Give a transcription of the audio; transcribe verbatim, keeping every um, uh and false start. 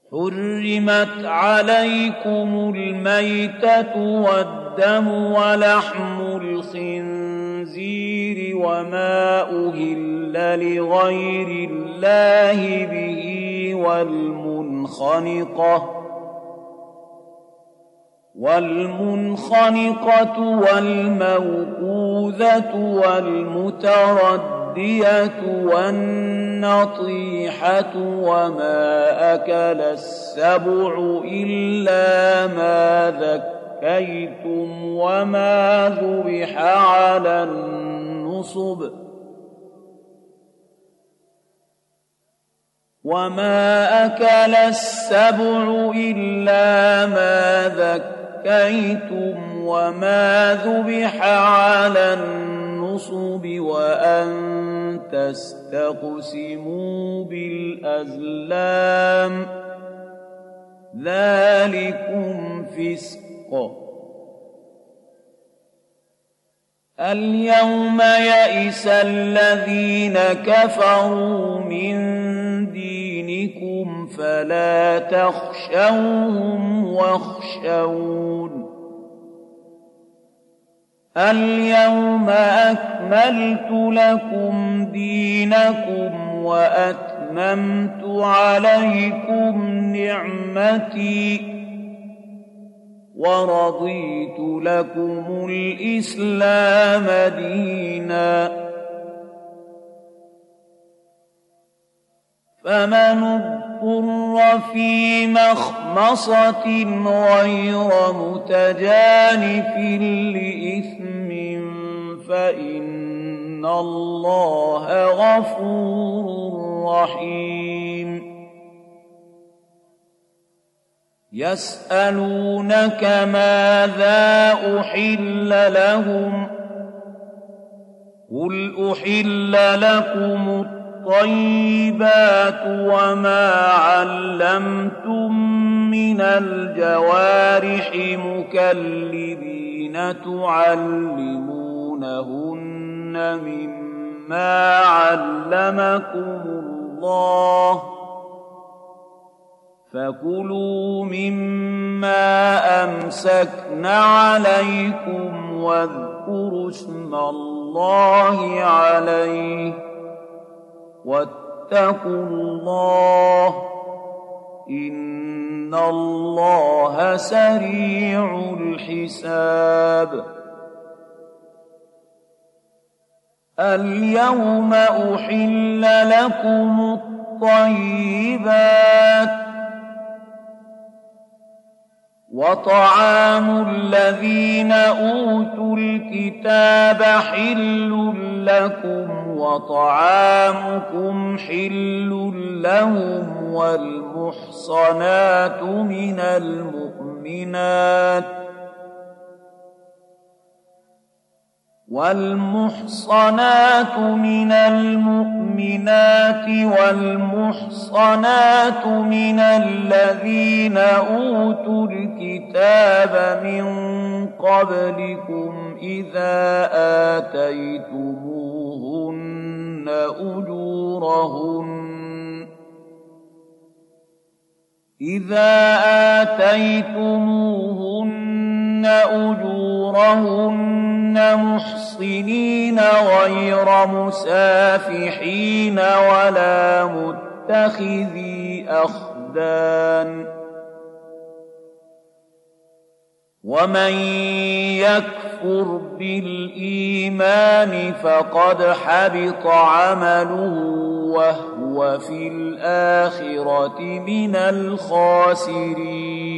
حرمت عليكم الميتة والدم ولحم الخنزير وما أهل لغير الله به والمنخنقة والمنخنقة والموقوذة والمتردية والنطيحة وما أكل السبع إلا ما ذكيتم وما ذبح على النصب وما أكل السبع إلا ما ذكيتم أَكَيْتُمْ وَمَا ذُبِحَ عَلَى النُّصُبِ وَأَن تَسْتَقْسِمُوا بِالْأَزْلَامِ ذَلِكُمْ فِسْقٌ. الْيَوْمَ يَئِسَ الَّذِينَ كَفَرُوا مِن دِينِكُمْ فَلَا تَخْشَوْهُمْ وَاخْشَوْنِ. الْيَوْمَ أَكْمَلْتُ لَكُمْ دِينَكُمْ وَأَتْمَمْتُ عَلَيْكُمْ نِعْمَتِي وَرَضِيتُ لَكُمُ الْإِسْلَامَ دِينًا. فمن اضطر في مخمصة غير متجانف لإثم فإن الله غفور رحيم. يسألونك ماذا أحل لهم قل أحل لكم الطيبات وما علمتم من الجوارح مكلبين تعلمونهن مما علمكم الله فكلوا مما أمسكن عليكم واذكروا اسم الله عليه واتقوا الله إن الله سريع الحساب. اليوم أحل لكم الطيبات وطعام الذين أوتوا الكتاب حل لكم وطعامكم حل لهم والمحصنات من المؤمنات والمحصنات من المؤمنات والمحصنات من الذين أوتوا الكتاب من قبلكم إذا آتيتموهن أجورهن إذا آتيتموهن أجورهن محصنين غير مسافحين ولا متخذي أخدان. ومن يكفر بالإيمان فقد حبط عمله وهو في الآخرة من الخاسرين.